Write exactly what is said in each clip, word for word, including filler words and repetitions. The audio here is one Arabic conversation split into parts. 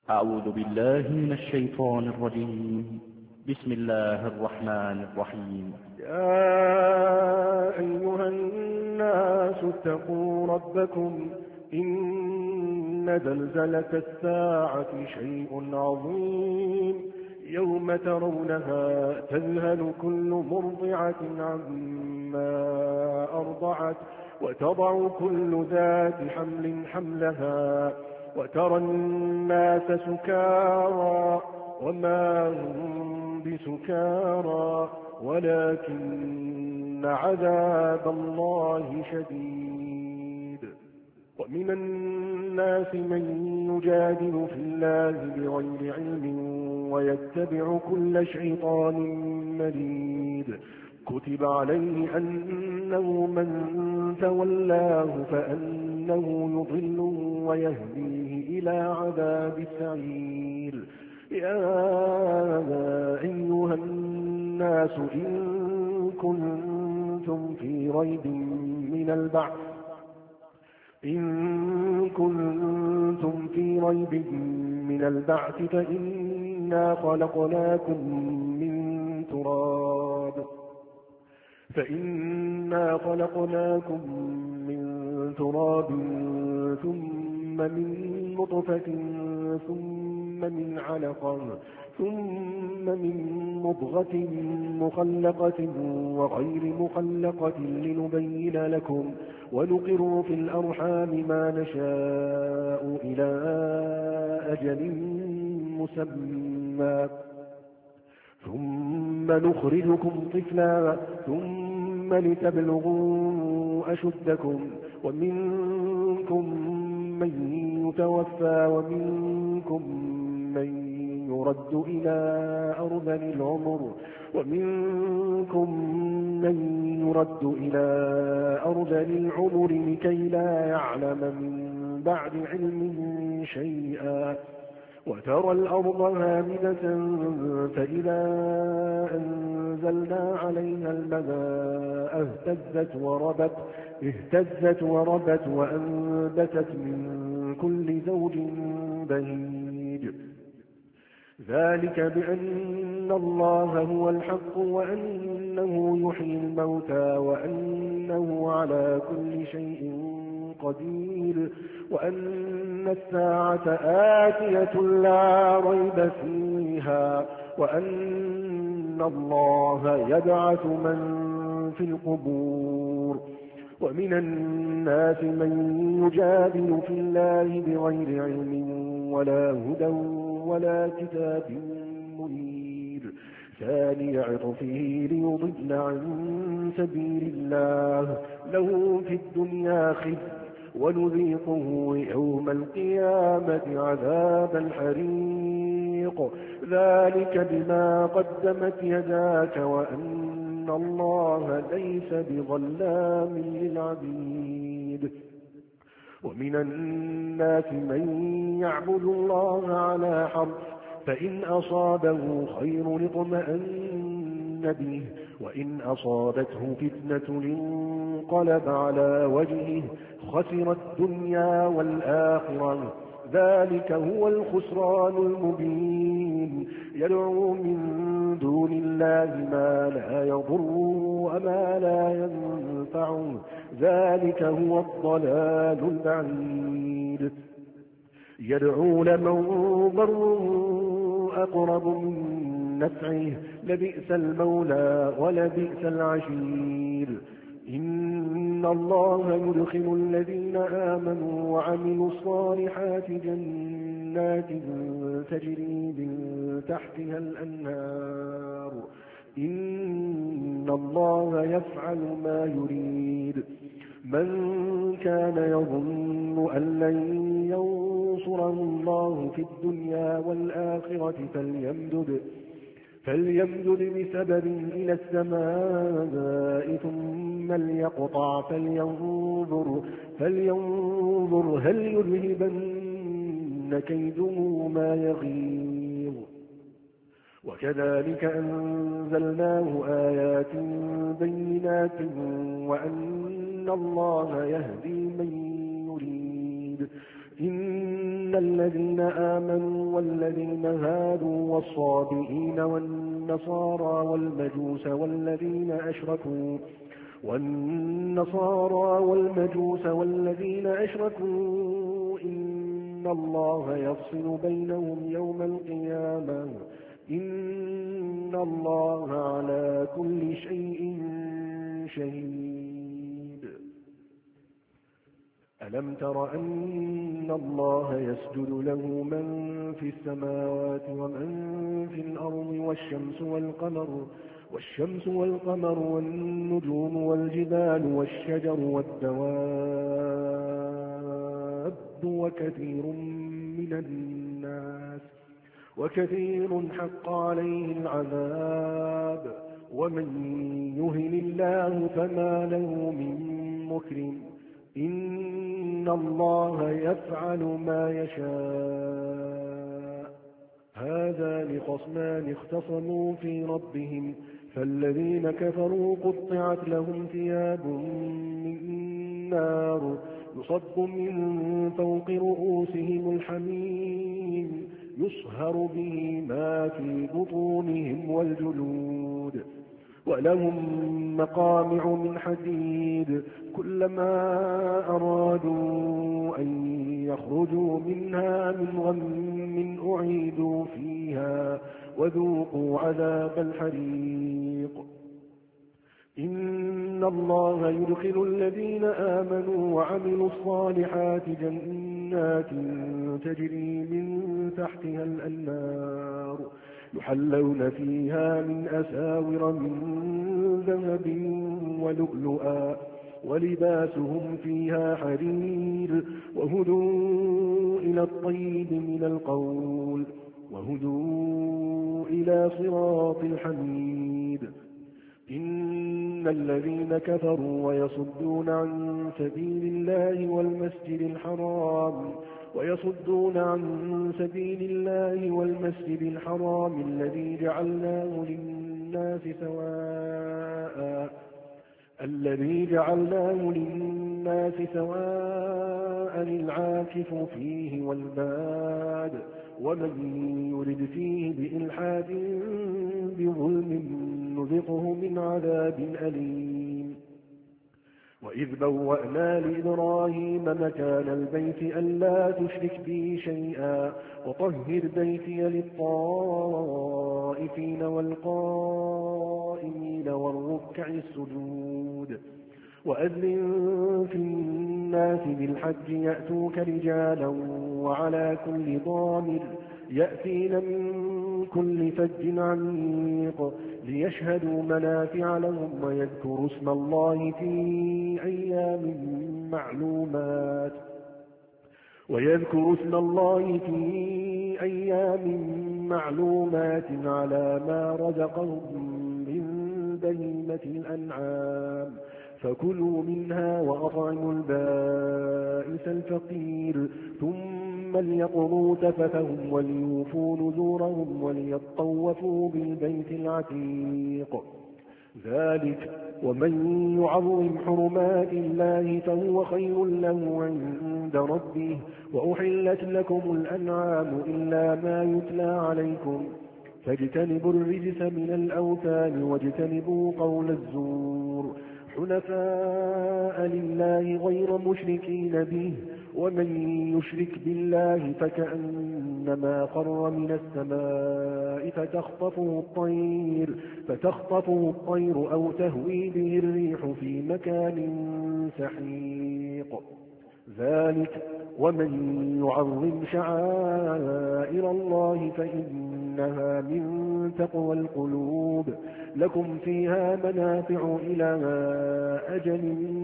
أعوذ بالله من الشيطان الرجيم. بسم الله الرحمن الرحيم. يا أيها الناس اتقوا ربكم إن زلزلة الساعة شيء عظيم يوم ترونها تذهل كل مرضعة عما أرضعت وتضع كل ذات حمل حملها وترى الناس سكارى وما هم بسكارى ولكن عذاب الله شديد. ومن الناس من يجادل في الله بغير علم ويتبع كل شيطان مريد. كتب عليه أنه من تولاه فأنه يضله ويهديه إلى عذاب السعير. يا أيها الناس إن كنتم في ريب من البعث إن كنتم في ريب من البعث فإنا خلقناكم من تراب فإنا خلقناكم من تراب ثم من نطفة ثم من علقة ثم من مضغة مخلقة وغير مخلقة لنبين لكم ونقر في الأرحام ما نشاء إلى أجل مسمى ثم نخرجكم طفلا ثم لتبلغوا أشدكم ومنكم من يتوفى ومنكم من يرد إلى أرذل العمر ومنكم من يرد إلى أرذل العمر لكي لا يعلم من بعد علم شيئا. وترى الأرض هامدة فإذا أنزلنا عليها الماء اهتزت وربت اهتزت وربت وأنبتت من كل زوج بهيج. ذلك بأن الله هو الحق وأنه يحيي الموتى وأنه على كل شيء قدير وأن الساعة آتية لا ريب فيها وأن الله يبعث من في القبور. ومن الناس من يجادل في الله بغير علم ولا هدى ولا كتاب منير ثاني عطفه ليضل عن سبيل الله له في الدنيا خزي ونذيقه يوم القيامة عذاب الحريق. ذلك بما قدمت يداك وأن الله ليس بظلام للعبيد. ومن الناس من يعبد الله على حرف فإن أصابه خير اطمأن به وإن أصابته فتنة انقلب على وجهه خسر الدنيا والآخرة. ذلك هو الخسران المبين. يدعو من دون الله ما لا يضره وما لا ينفعه. ذلك هو الضلال البعيد. يدعو لمن ضره أقرب من نفعه لبئس المولى ولبئس العشير. إن الله يدخل الذين آمنوا وعملوا الصالحات جنات تجري من تحتها الأنهار. إن الله يفعل ما يريد. من كان يظن أن لن ينصره الله في الدنيا والآخرة فليمدد فليمدد بسبب إلى السماء ثم ليقطع فلينظر, فلينظر هل يذهبن كيده ما يغيظ. وكذلك أنزلناه آيات بينات وأن الله يهدي من يريد. إن إن الذين آمنوا والذين هادوا والصابئين والنصارى والمجوس والذين أشركوا والنصارى والمجوس والذين أشركوا إن الله يفصل بينهم يوم القيامة إن الله على كل شيء شهيد. ألم تر أن الله يسجد له من في السماوات ومن في الأرض والشمس والقمر والشمس والقمر والنجوم والجبال والشجر والدواب وكثير من الناس وكثير حق عليه العذاب ومن يهن الله فما له من مكرم إن الله يفعل ما يشاء. هذان خصمان اختصموا في ربهم فالذين كفروا قطعت لهم ثياب من نار يصب من فوق رؤوسهم الحميم يصهر به ما في بطونهم والجلود ولهم مقامع من حديد كلما أرادوا أن يخرجوا منها من غم أعيدوا فيها وذوقوا عذاب الحريق. إن الله يدخل الذين آمنوا وعملوا الصالحات جنات تجري من تحتها الأنهار يحلون فيها من أساور من ذهب ولؤلؤا ولباسهم فيها حرير وهدوا إلى الطيب من القول وهدوا إلى صراط الحميد. إن الذين كفروا ويصدون عن سبيل الله والمسجد الحرام ويصدون عن سبيل الله والمسجد الحرام الذي جعلناه للناس سواء الذي جعلناه للناس سواء العاكف فيه والباد ومن يرد فيه بإلحاد بظلم نذقه من عذاب أليم. وإذ بوأنا لإبراهيم مكان البيت ألا تشرك بي شيئا وطهر بيتي للطائفين والقائمين والركع السجود. وأذن في الناس بالحج يأتوك رجالا وعلى كل ضامر يأتين من كل فج عميق ليشهدوا منافع لهم ويذكروا اسم الله في أيام معلومات ويذكروا اسم الله في أيام معلومات على ما رزقهم من بهيمة الأنعام فكلوا منها وأطعموا البائس الفقير ثم ليقضوا تفثهم وليوفوا نذورهم وليطوفوا بالبيت العتيق. ذلك ومن يعظم حرمات الله فهو خير له عند ربه. وأحلت لكم الأنعام إلا ما يتلى عليكم فاجتنبوا الرجس من الأوثان واجتنبوا قول الزور حنفاء لله غير مشركين به ومن يشرك بالله فكأنما خر من السماء فتخطفه الطير فتخطفه الطير أو تهوي به الريح في مكان سحيق. ذلك ومن يعظم شعائر الله فإنها من تقوى القلوب. لكم فيها منافع إلى أجل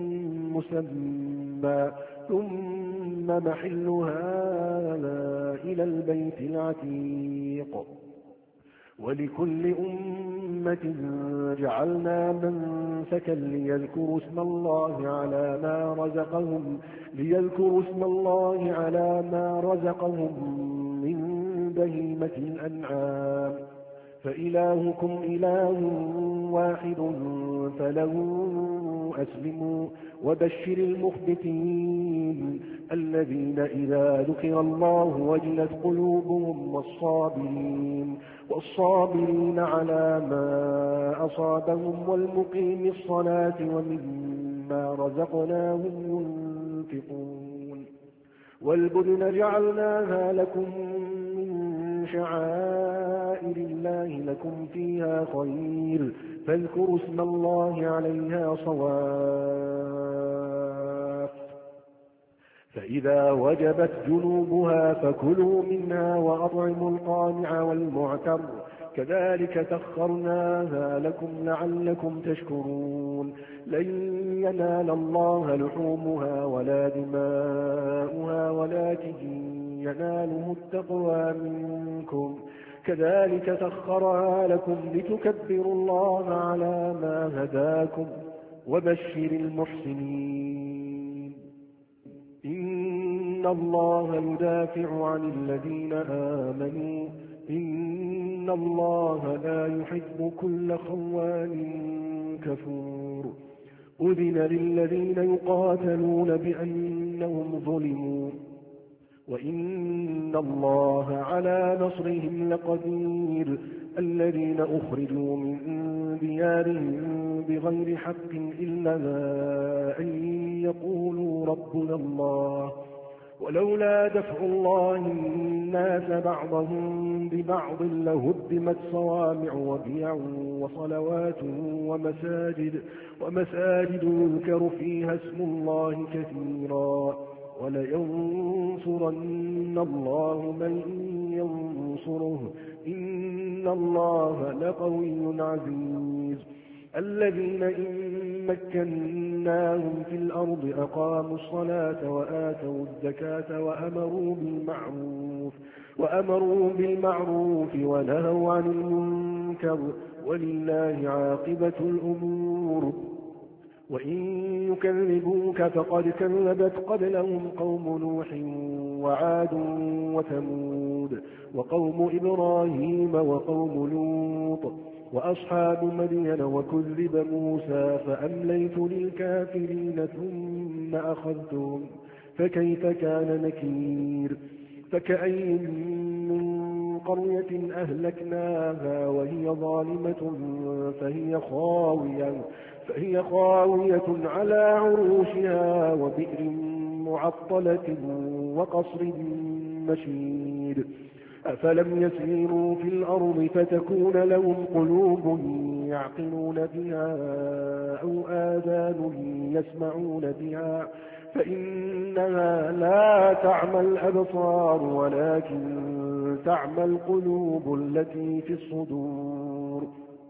مسمى ثم محلها إلى البيت العتيق. ولكل أمة جعلنا منسكا ليذكروا اسم الله على ما رزقهم ليذكروا اسم الله على ما رزقهم من بهيمة الأنعام فإلهكم إله واحد فله أسلموا وبشر المخبتين الذين إذا ذكر الله وجلت قلوبهم والصابرين والصابرين على ما أصابهم والمقيم الصلاة ومما رزقناهم ينفقون والبدن جعلناها لكم من شعائر الله لكم فيها خير فاذكروا اسم الله عليها صواف فإذا وجبت جنوبها فكلوا منها وأطعموا القانع والمعتر كذلك سخرناها لكم لعلكم تشكرون لن ينال الله لحومها ولا دماؤها ولكن يناله التقوى منكم كذلك سخرها لكم لتكبروا الله على ما هداكم وبشر المحسنين إن الله يدافع عن الذين آمنوا إن الله لا يحب كل خوان كفور أذن للذين يقاتلون بأنهم ظلموا وإن الله على نصرهم لقدير الذين أخرجوا من ديارهم بغير حق إلا أن يقولوا ربنا الله ولولا دفع الله الناس بعضهم ببعض لهدمت صوامع وبيع وصلوات ومساجد ومساجد يذكر فيها اسم الله كثيرا ولينصرن الله من ينصره إن الله لقوي عزيز الذين إن مكناهم في الأرض أقاموا الصلاة وآتوا الزكاة وأمروا بالمعروف وأمروا بالمعروف ونهوا عن المنكر ولله عاقبة الأمور وإن يكذبوك فقد كذبت قبلهم قوم نوح وعاد وثمود وقوم إبراهيم وقوم لوط وأصحاب مدين وكذب موسى فأمليت للكافرين ثم أخذتهم فكيف كان نكير فكأي من قرية أهلكناها وهي ظالمة فهي خاوية فهي خاوية على عروشها وبئر معطلة وقصر مشيد أفلم يسيروا في الأرض فتكون لهم قلوب يعقلون بها أو آذان يسمعون بها فإنها لا تعمى الأبصار ولكن تعمى القلوب التي في الصدور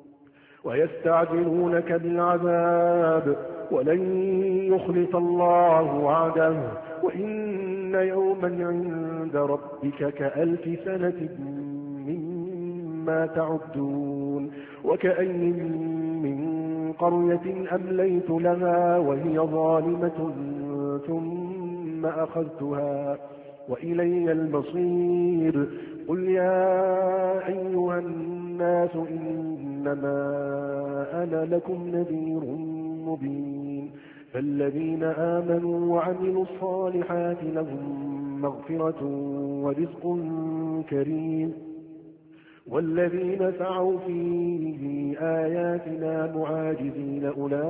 ويستعجلونك بالعذاب ولن يخلف الله وعده وإن يوما عند ربك كألف سنة مما تعدون وكأي من قرية أمليت لها وهي ظالمة ثم أخذتها وإلي المصير قل يا أيها الناس إنما أنا لكم نذير مبين فالذين آمنوا وعملوا الصالحات لهم مغفرة ورزق كريم والذين سعوا في آياتنا معاجزين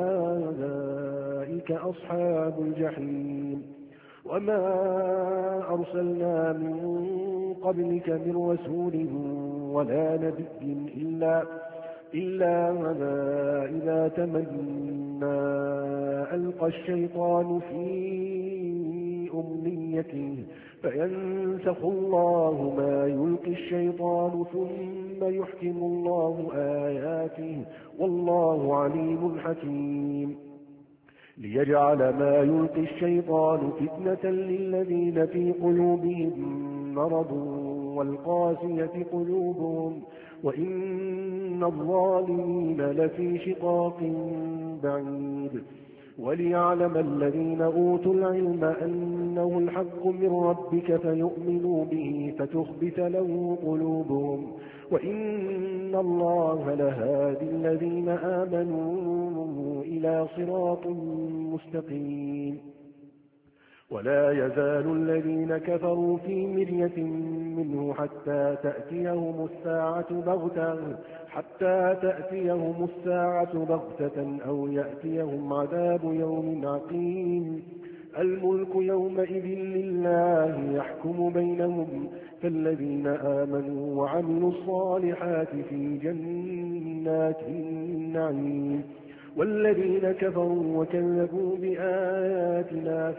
أولئك أصحاب الجحيم وما أرسلنا من قبلك من رسول ولا نبي إلا إلا إذا تمنى ألقى الشيطان في أمنيته فينسخ الله ما يلقي الشيطان ثم يحكم الله آياته والله عليم حكيم ليجعل ما يلقي الشيطان فتنة للذين في قلوبهم مرض والقاسية قلوبهم وإن الظالمين لفي شقاق بعيد وليعلم الذين أوتوا العلم أنه الحق من ربك فيؤمنوا به فتخبت له قلوبهم وإن الله لهادي الذين آمنوا إلى صراط مستقيم. ولا يزال الذين كفروا في مرية منه حتى تأتيهم الساعة بغتة حتى تأتيهم الساعة بغتة أو يأتيهم عذاب يوم عقيم. الملك يومئذ لله يحكم بينهم فالذين آمنوا وعملوا الصالحات في جنات النعيم والذين كفروا وكذبوا بآياتنا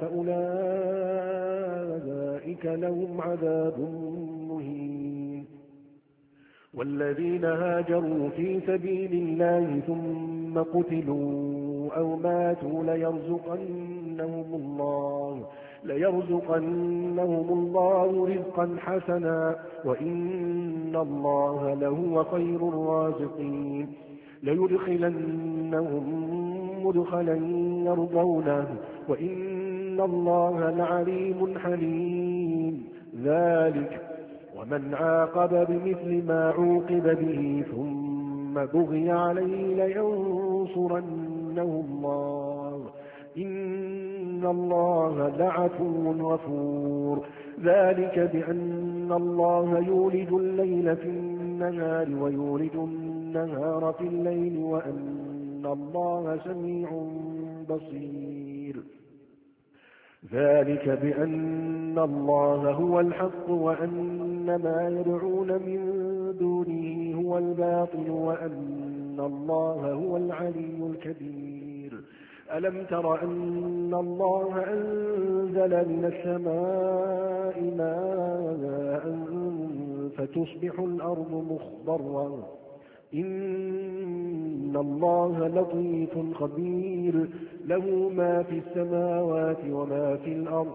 فأولئك لهم عذاب مهين. والذين هاجروا في سبيل الله ثم قتلوا أو ماتوا ليرزقنهم الله ليرزقنهم الله رزقا حسنا وإن الله لهو خير الرازقين. ليدخلنهم مدخلا يرضونه وإن الله لعليم حليم. ذلك ومن عاقب بمثل ما عوقب به ثم بغي عليه لينصرنه الله إن الله لعفو غفور. ذلك بأن الله يولج الليل في النهار ويولج النهار في الليل وأن الله سميع بصير. ذلك بأن الله هو الحق وأن ما يدعون من دونه هو الباطل وأن الله هو العلي الكبير. ألم تر أن الله أنزل من السماء ماء فتصبح الأرض مخضرا إن الله لطيف خبير له ما في السماوات وما في الأرض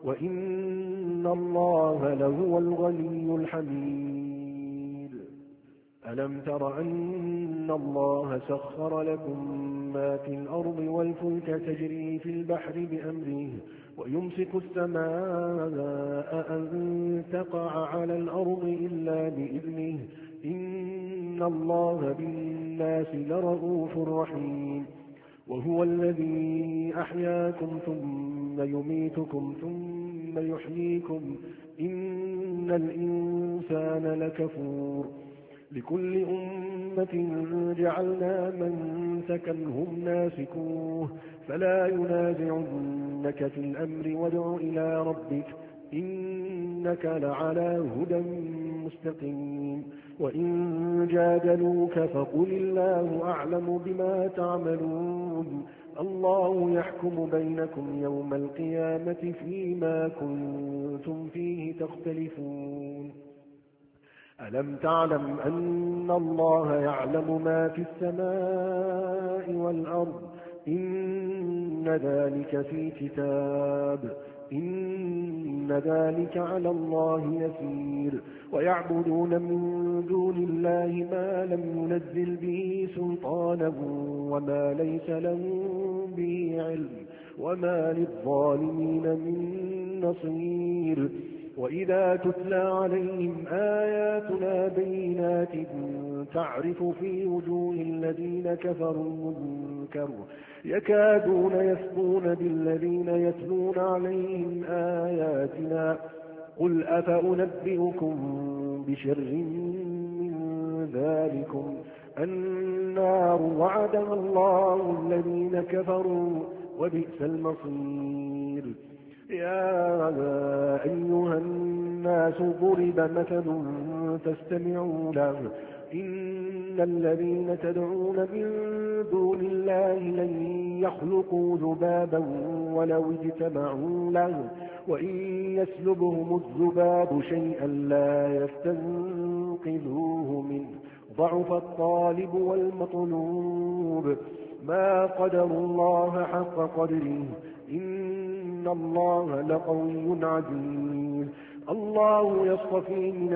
وإن الله لهو الغني الحميد. ألم تر أن الله سخر لكم ما في الأرض والفلك تجري في البحر بأمره ويمسك السماء أن تقع على الأرض إلا بإذنه إن الله بالناس لرءوف رحيم. وهو الذي أحياكم ثم يميتكم ثم يحييكم إن الإنسان لكفور. لكل أمة جعلنا منسكا هم ناسكوه فلا ينازعنك في الأمر وادع إلى ربك إنك لعلى هدى مستقيم. وإن جادلوك فقل الله أعلم بما تعملون الله يحكم بينكم يوم القيامة فيما كنتم فيه تختلفون. ألم تعلم أن الله يعلم ما في السماء والأرض إن ذلك في كتاب إن ذلك على الله يسير. ويعبدون من دون الله ما لم ينزل به سلطانا وما ليس لهم به علم وما للظالمين من نصير. وإذا تتلى عليهم آياتنا بينات تعرف في وجوه الذين كفروا المنكر يكادون يسقون بالذين يتلون عليهم آياتنا قل أفأنبئكم بشر من ذلكم النار وعدها الله الذين كفروا وبئس المصير. يا أيها الناس ضرب مثل فاستمعوا له إن الذين تدعون من دون الله لن يخلقوا ذبابا ولو اجتمعوا له وإن يسلبهم الذباب شيئا لا يستنقذوه منه ضعف الطالب والمطلوب. ما قدر الله حق قدره إن الله لقوي عزيز. الله يصطفي من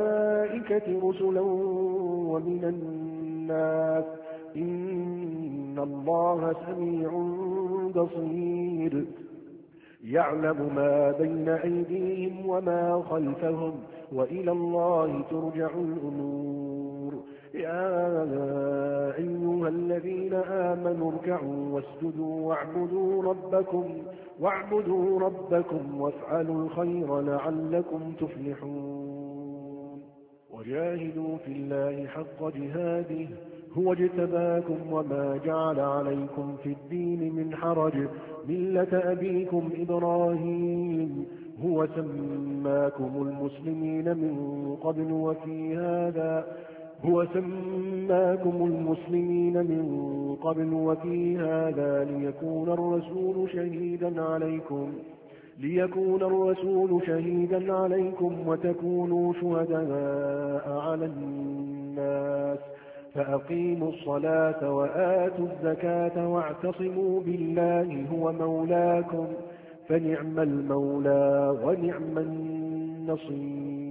الملائكة رسلا ومن الناس إن إن الله سميع بصير يعلم ما بين أيديهم وما خلفهم وإلى الله ترجع الأمور يا أيها الذين آمنوا اركعوا واسجدوا واعبدوا ربكم واعبدوا ربكم وافعلوا الخير لعلكم تفلحون وجاهدوا في الله حق جهاده هو اجتباكم وما جعل عليكم في الدين من حرج ملة أبيكم إبراهيم هو سماكم المسلمين من قبل وفي هذا هو سماكم المسلمين من قبل وفي هذا ليكون الرسول شهيدا عليكم ليكون الرسول شهيدا عليكم وتكونوا شهداء على الناس فأقيموا الصلاة وآتوا الزكاة واعتصموا بالله هو مولاكم فنعم المولى ونعم النصير